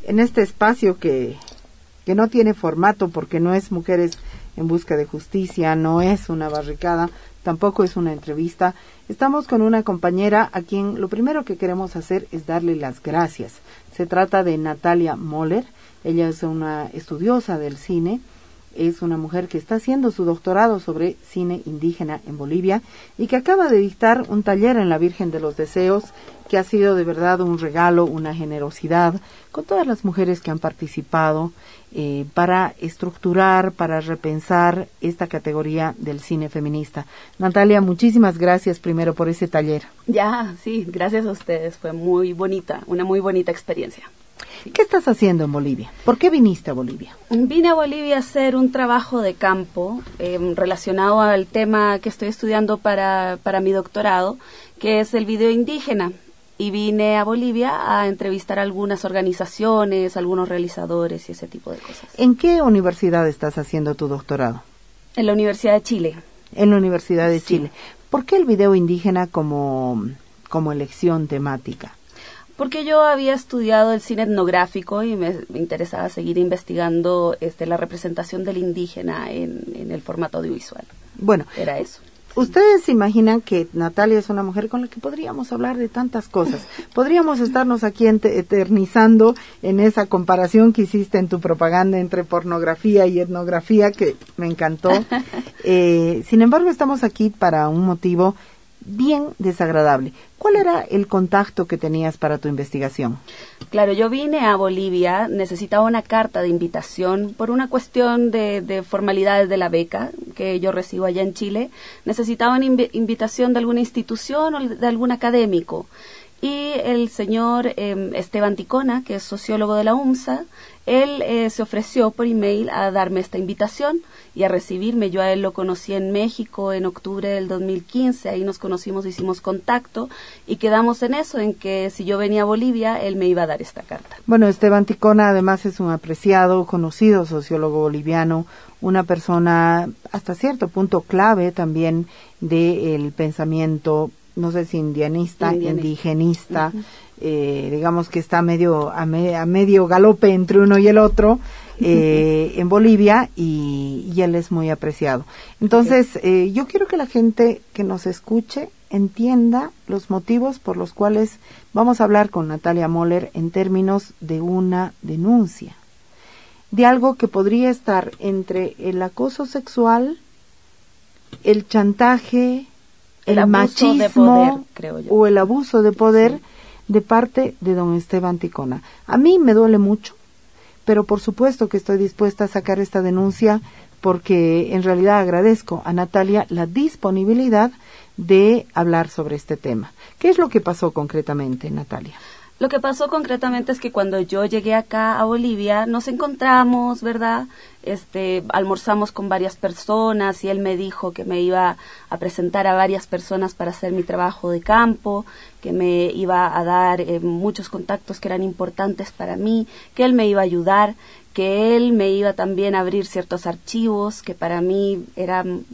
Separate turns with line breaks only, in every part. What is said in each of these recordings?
en este espacio que no tiene formato porque no es Mujeres en Busca de Justicia, no es una barricada, tampoco es una entrevista. Estamos con una compañera a quien lo primero que queremos hacer es darle las gracias. Se trata de Natalia Moller. Ella es una estudiosa del cine, es una mujer que está haciendo su doctorado sobre cine indígena en Bolivia y que acaba de dictar un taller en la Virgen de los Deseos que ha sido de verdad un regalo, una generosidad con todas las mujeres que han participado para estructurar, para repensar esta categoría del cine feminista. Natalia, muchísimas gracias primero por ese taller.
Ya, sí, gracias a ustedes, fue muy bonita, una muy bonita experiencia.
¿Qué estás haciendo en Bolivia? ¿Por qué viniste a Bolivia?
Vine a Bolivia a hacer un trabajo de campo relacionado al tema que estoy estudiando para mi doctorado, que es el video indígena. Y vine a Bolivia a entrevistar a algunas organizaciones, algunos realizadores y ese tipo de cosas.
¿En qué universidad estás haciendo tu doctorado?
En la Universidad de Chile.
En la Universidad de
Sí.
Chile. ¿Por qué el video indígena como elección temática?
Porque yo había estudiado el cine etnográfico y me interesaba seguir investigando la representación del indígena en el formato audiovisual.
Bueno,
era eso.
Ustedes se imaginan que Natalia es una mujer con la que podríamos hablar de tantas cosas. Podríamos estarnos aquí eternizando en esa comparación que hiciste en tu propaganda entre pornografía y etnografía, que me encantó. Sin embargo, estamos aquí para un motivo bien desagradable. ¿Cuál era el contacto que tenías para tu investigación?
Claro, yo vine a Bolivia, necesitaba una carta de invitación por una cuestión de formalidades de la beca que yo recibo allá en Chile. Necesitaba una invitación de alguna institución o de algún académico. Y el señor Esteban Ticona, que es sociólogo de la UMSA, él se ofreció por email a darme esta invitación y a recibirme. Yo a él lo conocí en México en octubre del 2015, ahí nos conocimos, hicimos contacto y quedamos en eso, en que si yo venía a Bolivia, él me iba a dar esta carta.
Bueno, Esteban Ticona además es un apreciado, conocido sociólogo boliviano, una persona hasta cierto punto clave también del pensamiento, no sé si indigenista, digamos que está a medio galope entre uno y el otro en Bolivia y él es muy apreciado. Entonces, yo quiero que la gente que nos escuche entienda los motivos por los cuales vamos a hablar con Natalia Moller en términos de una denuncia, de algo que podría estar entre el acoso sexual, el chantaje, el machismo
de poder, creo yo,
o el abuso de poder,
sí,
de parte de don Esteban Ticona. A mí me duele mucho, pero por supuesto que estoy dispuesta a sacar esta denuncia porque en realidad agradezco a Natalia la disponibilidad de hablar sobre este tema. ¿Qué es lo que pasó concretamente, Natalia?
Lo que pasó concretamente es que cuando yo llegué acá a Bolivia nos encontramos, ¿verdad? Almorzamos con varias personas y él me dijo que me iba a presentar a varias personas para hacer mi trabajo de campo, que me iba a dar muchos contactos que eran importantes para mí, que él me iba a ayudar, que él me iba también a abrir ciertos archivos que para mí eran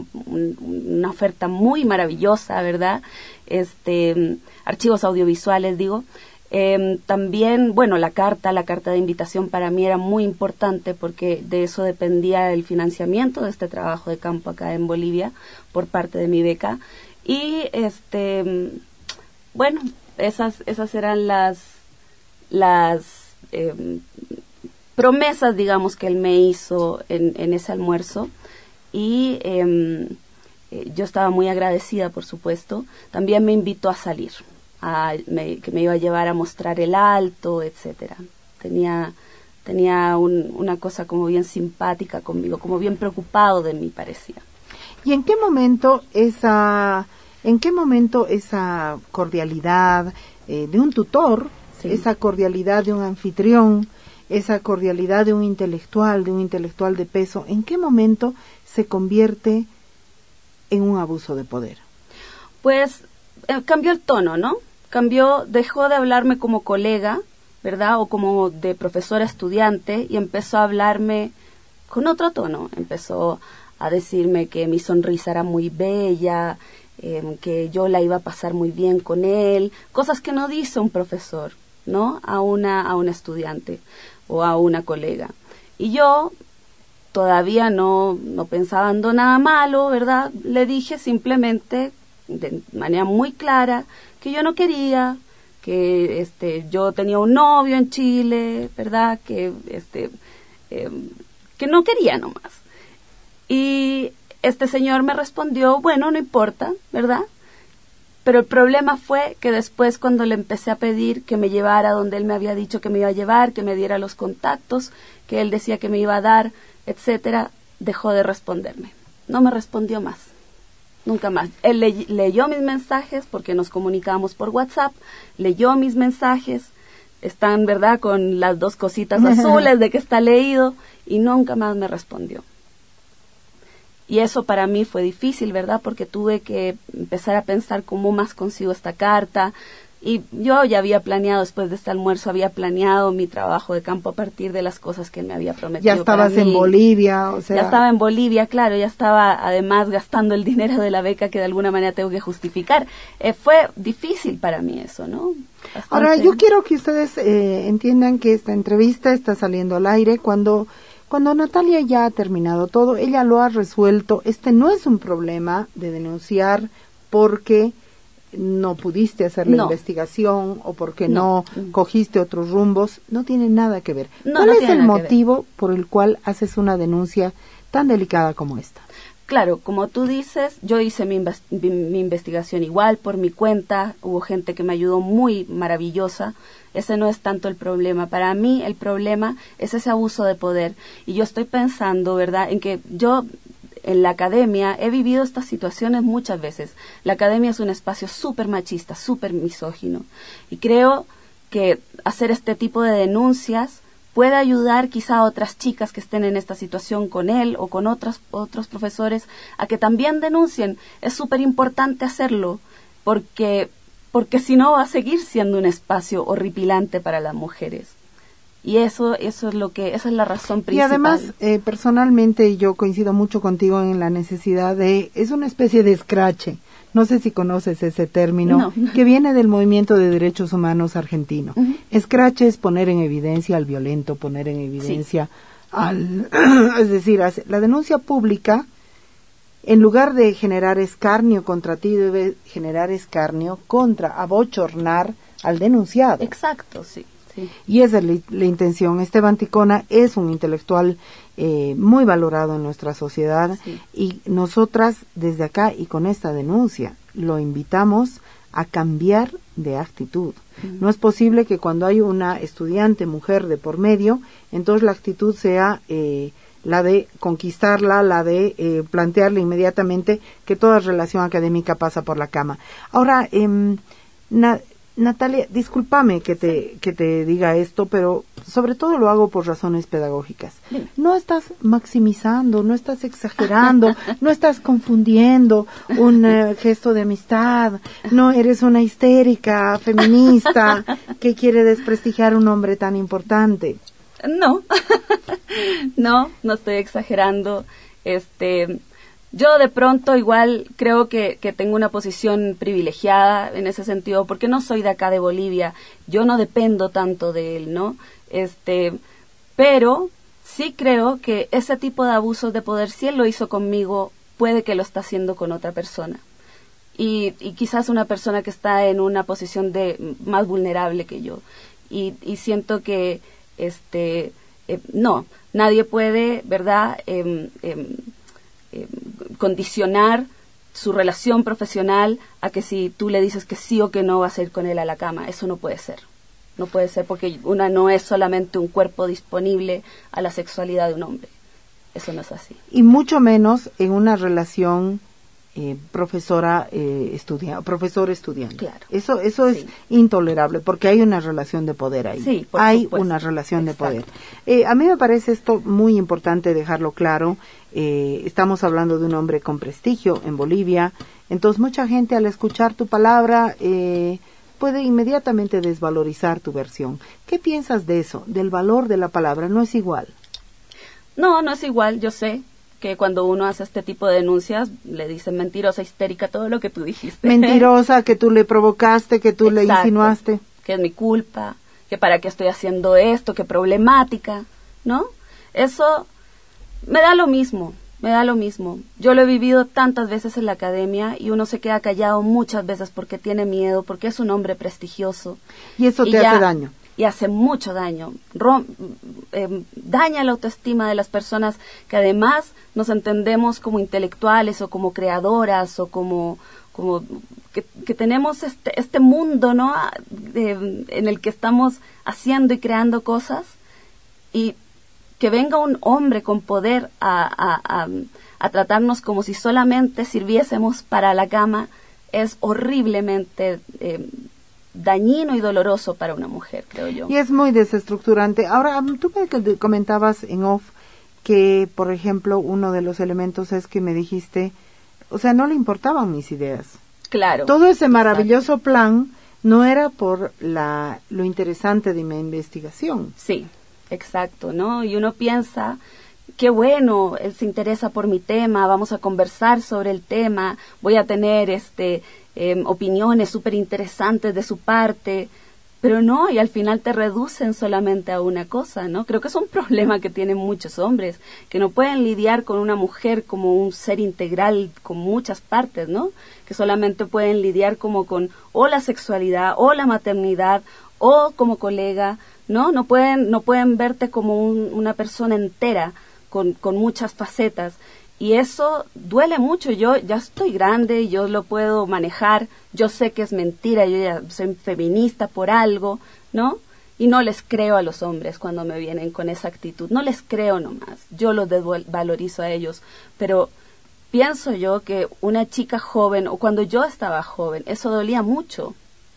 una oferta muy maravillosa, ¿verdad? Archivos audiovisuales, digo. También, bueno, la carta de invitación para mí era muy importante porque de eso dependía el financiamiento de este trabajo de campo acá en Bolivia por parte de mi beca. Y bueno, esas eran las promesas, digamos, que él me hizo en ese almuerzo. Y yo estaba muy agradecida, por supuesto. También me invitó a salir, que me iba a llevar a mostrar el Alto, etcétera. Tenía una cosa como bien simpática conmigo, como bien preocupado de mí, parecía.
¿Y en qué momento esa cordialidad de un tutor, sí, esa cordialidad de un anfitrión, esa cordialidad de un intelectual de peso, en qué momento se convierte en un abuso de poder?
Pues cambió el tono, ¿no? Dejó de hablarme como colega, ¿verdad? O como de profesora estudiante y empezó a hablarme con otro tono. Empezó a decirme que mi sonrisa era muy bella, que yo la iba a pasar muy bien con él, cosas que no dice un profesor, ¿no? A una estudiante o a una colega. Y yo todavía no pensando nada malo, ¿verdad? Le dije simplemente, de manera muy clara, que yo no quería, que yo tenía un novio en Chile, ¿verdad? Que no quería nomás. Y este señor me respondió, bueno, no importa, ¿verdad? Pero el problema fue que después, cuando le empecé a pedir que me llevara donde él me había dicho que me iba a llevar, que me diera los contactos que él decía que me iba a dar, etcétera, dejó de responderme. No me respondió más. Nunca más. Él leyó mis mensajes, porque nos comunicábamos por WhatsApp, leyó mis mensajes, están, ¿verdad?, con las dos cositas azules de que está leído, y nunca más me respondió. Y eso para mí fue difícil, ¿verdad?, porque tuve que empezar a pensar cómo más consigo esta carta. Y yo ya había planeado, después de este almuerzo, había planeado mi trabajo de campo a partir de las cosas que él me había prometido.
Ya estabas en Bolivia, o sea.
Ya estaba en Bolivia, claro, ya estaba además gastando el dinero de la beca que de alguna manera tengo que justificar. Fue difícil para mí eso, ¿no? Bastante.
Ahora, yo quiero que ustedes entiendan que esta entrevista está saliendo al aire cuando Natalia ya ha terminado todo, ella lo ha resuelto. Este no es un problema de denunciar porque no pudiste hacer la investigación o porque no cogiste otros rumbos, no tiene nada que ver. ¿Cuál es el motivo por el cual haces una denuncia tan delicada como esta?
Claro, como tú dices, yo hice mi investigación igual por mi cuenta, hubo gente que me ayudó muy maravillosa. Ese no es tanto el problema. Para mí el problema es ese abuso de poder. Y yo estoy pensando, ¿verdad?, en que yo en la academia he vivido estas situaciones muchas veces. La academia es un espacio súper machista, súper misógino. Y creo que hacer este tipo de denuncias puede ayudar quizá a otras chicas que estén en esta situación con él o con otros profesores a que también denuncien. Es súper importante hacerlo porque si no va a seguir siendo un espacio horripilante para las mujeres. Y esa es la razón principal.
Y además, personalmente yo coincido mucho contigo en la necesidad es una especie de escrache. No sé si conoces ese término, que viene del movimiento de derechos humanos argentino. Uh-huh. Escrache es poner en evidencia al violento, poner en evidencia es decir, la denuncia pública, en lugar de generar escarnio contra ti, debe generar escarnio contra, abochornar al denunciado.
Exacto, sí. Sí.
Y esa es la intención. Esteban Ticona es un intelectual muy valorado en nuestra sociedad, sí. Y nosotras desde acá y con esta denuncia lo invitamos a cambiar de actitud. No es posible que cuando hay una estudiante mujer de por medio, entonces la actitud sea la de conquistarla, la de plantearle inmediatamente que toda relación académica pasa por la cama. Ahora, Natalia, discúlpame que te diga esto, pero sobre todo lo hago por razones pedagógicas. No estás maximizando, no estás exagerando, no estás confundiendo un gesto de amistad, no eres una histérica feminista que quiere desprestigiar a un hombre tan importante.
No, no estoy exagerando. Yo de pronto igual creo que tengo una posición privilegiada en ese sentido, porque no soy de acá de Bolivia, yo no dependo tanto de él, ¿no? Pero sí creo que ese tipo de abusos de poder, si él lo hizo conmigo, puede que lo está haciendo con otra persona. Y quizás una persona que está en una posición más vulnerable que yo. Y siento que, no, nadie puede, ¿verdad?, condicionar su relación profesional a que si tú le dices que sí o que no vas a ir con él a la cama. Eso no puede ser. No puede ser, porque una no es solamente un cuerpo disponible a la sexualidad de un hombre. Eso no es así.
Y mucho menos en una relación profesor-estudiante. Claro. Eso sí. Es intolerable, porque hay una relación de poder ahí.
Sí,
hay
supuesto.
Una relación Exacto. de poder. A mí me parece esto muy importante dejarlo claro. Estamos hablando de un hombre con prestigio en Bolivia, entonces mucha gente al escuchar tu palabra puede inmediatamente desvalorizar tu versión. ¿Qué piensas de eso, del valor de la palabra? ¿No es igual?
No es igual, yo sé que cuando uno hace este tipo de denuncias le dicen mentirosa, histérica, todo lo que tú dijiste.
Mentirosa, que tú le provocaste, que tú
Exacto,
le insinuaste.
Que es mi culpa, que para qué estoy haciendo esto, qué problemática, ¿no? Eso me da lo mismo. Yo lo he vivido tantas veces en la academia y uno se queda callado muchas veces porque tiene miedo, porque es un hombre prestigioso.
Y eso te hace daño.
Y hace mucho daño. Daña la autoestima de las personas que además nos entendemos como intelectuales o como creadoras o como que tenemos este mundo, ¿no? En el que estamos haciendo y creando cosas, y que venga un hombre con poder a tratarnos como si solamente sirviésemos para la cama es horriblemente dañino y doloroso para una mujer, creo yo.
Y es muy desestructurante. Ahora, tú me comentabas en off que, por ejemplo, uno de los elementos es que me dijiste, o sea, no le importaban mis ideas.
Claro.
Todo ese maravilloso plan no era por lo interesante de mi investigación.
Sí. Exacto, ¿no? Y uno piensa, qué bueno, él se interesa por mi tema, vamos a conversar sobre el tema, voy a tener opiniones súper interesantes de su parte, pero no, y al final te reducen solamente a una cosa, ¿no? Creo que es un problema que tienen muchos hombres, que no pueden lidiar con una mujer como un ser integral con muchas partes, ¿no? Que solamente pueden lidiar como con o la sexualidad, o la maternidad, o como colega, ¿no? No pueden verte como una persona entera con muchas facetas, y eso duele mucho. Yo ya estoy grande, yo lo puedo manejar, yo sé que es mentira, yo ya soy feminista por algo, ¿no? Y no les creo a los hombres cuando me vienen con esa actitud, no les creo nomás, yo los desvalorizo a ellos, pero pienso yo que una chica joven, o cuando yo estaba joven, eso dolía mucho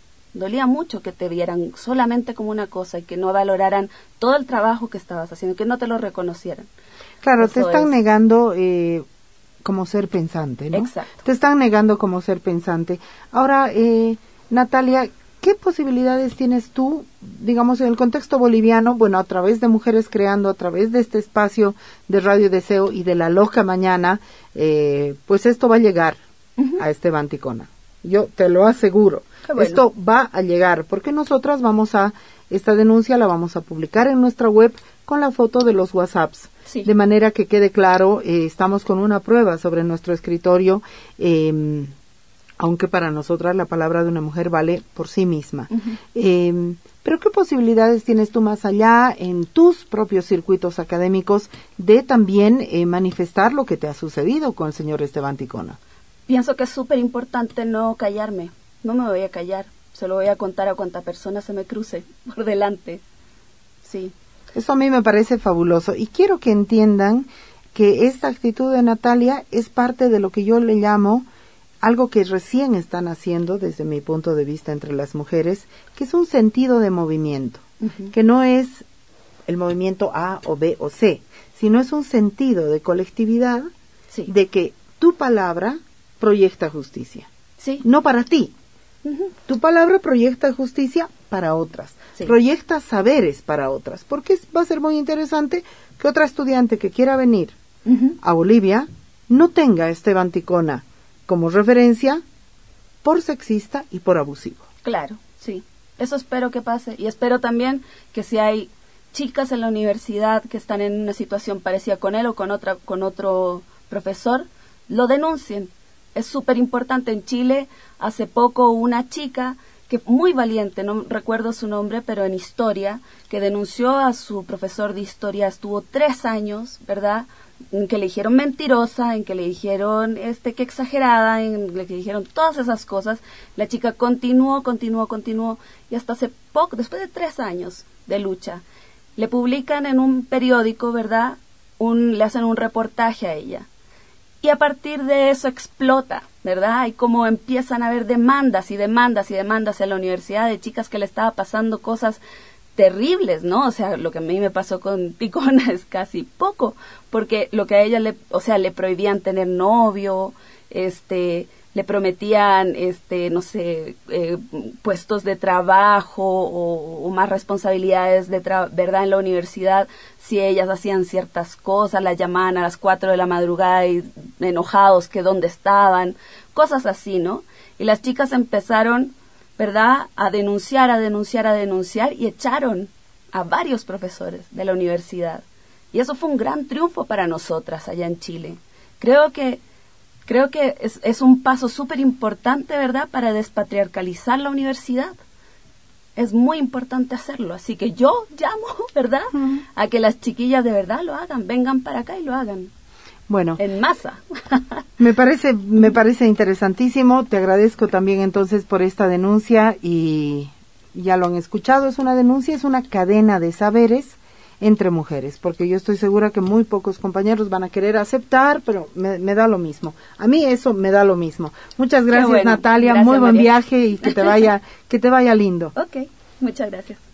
que te vieran solamente como una cosa y que no valoraran todo el trabajo que estabas haciendo, que no te lo reconocieran.
Claro,
eso
te están negando como ser pensante, ¿no?
Exacto.
Te están negando como ser pensante. Ahora, Natalia, ¿qué posibilidades tienes tú, digamos, en el contexto boliviano, bueno, a través de Mujeres Creando, a través de este espacio de Radio Deseo y de La Loca Mañana, pues esto va a llegar a Esteban Ticona? Yo te lo aseguro. Bueno. Esto va a llegar, porque nosotras esta denuncia la vamos a publicar en nuestra web con la foto de los WhatsApps. Sí. De manera que quede claro, estamos con una prueba sobre nuestro escritorio, aunque para nosotras la palabra de una mujer vale por sí misma. Pero ¿qué posibilidades tienes tú más allá en tus propios circuitos académicos de también manifestar lo que te ha sucedido con el señor Esteban Ticona?
Pienso que es súper importante no callarme. No me voy a callar, se lo voy a contar a cuanta persona se me cruce por delante. Sí.
Eso a mí me parece fabuloso, y quiero que entiendan que esta actitud de Natalia es parte de lo que yo le llamo algo que recién están haciendo desde mi punto de vista entre las mujeres, que es un sentido de movimiento, que no es el movimiento A o B o C, sino es un sentido de colectividad, sí, de que tu palabra proyecta justicia. Sí. No para ti. Tu palabra proyecta justicia para otras, sí, proyecta saberes para otras, porque va a ser muy interesante que otra estudiante que quiera venir a Bolivia no tenga a Esteban Ticona como referencia por sexista y por abusivo.
Claro, sí, eso espero que pase, y espero también que si hay chicas en la universidad que están en una situación parecida con él o con otro profesor, lo denuncien. Es súper importante. En Chile, hace poco, una chica que muy valiente, no recuerdo su nombre, pero en historia, que denunció a su profesor de historia, estuvo 3 años, ¿verdad?, en que le dijeron mentirosa, en que le dijeron que exagerada, en que le dijeron todas esas cosas. La chica continuó, y hasta hace poco, después de 3 años de lucha, le publican en un periódico, ¿verdad?, le hacen un reportaje a ella. Y a partir de eso explota, ¿verdad? Y como empiezan a haber demandas en la universidad de chicas que le estaba pasando cosas terribles, ¿no? O sea, lo que a mí me pasó con Ticona es casi poco, porque lo que a ella le prohibían tener novio, le prometían, no sé, puestos de trabajo o más responsabilidades ¿verdad?, en la universidad, si ellas hacían ciertas cosas, las llamaban a las 4 de la madrugada y enojados que dónde estaban, cosas así, ¿no? Y las chicas empezaron ¿verdad?, a denunciar, y echaron a varios profesores de la universidad. Y eso fue un gran triunfo para nosotras allá en Chile. Creo que es un paso súper importante, ¿verdad?, para despatriarcalizar la universidad. Es muy importante hacerlo. Así que yo llamo, ¿verdad?, a que las chiquillas de verdad lo hagan, vengan para acá y lo hagan.
Bueno,
en masa.
me parece interesantísimo. Te agradezco también entonces por esta denuncia, y ya lo han escuchado, es una denuncia, es una cadena de saberes entre mujeres, porque yo estoy segura que muy pocos compañeros van a querer aceptar, pero me da lo mismo. A mí eso me da lo mismo. Muchas gracias, Natalia,
gracias,
muy buen
María.
viaje y que te vaya lindo.
Ok, muchas gracias.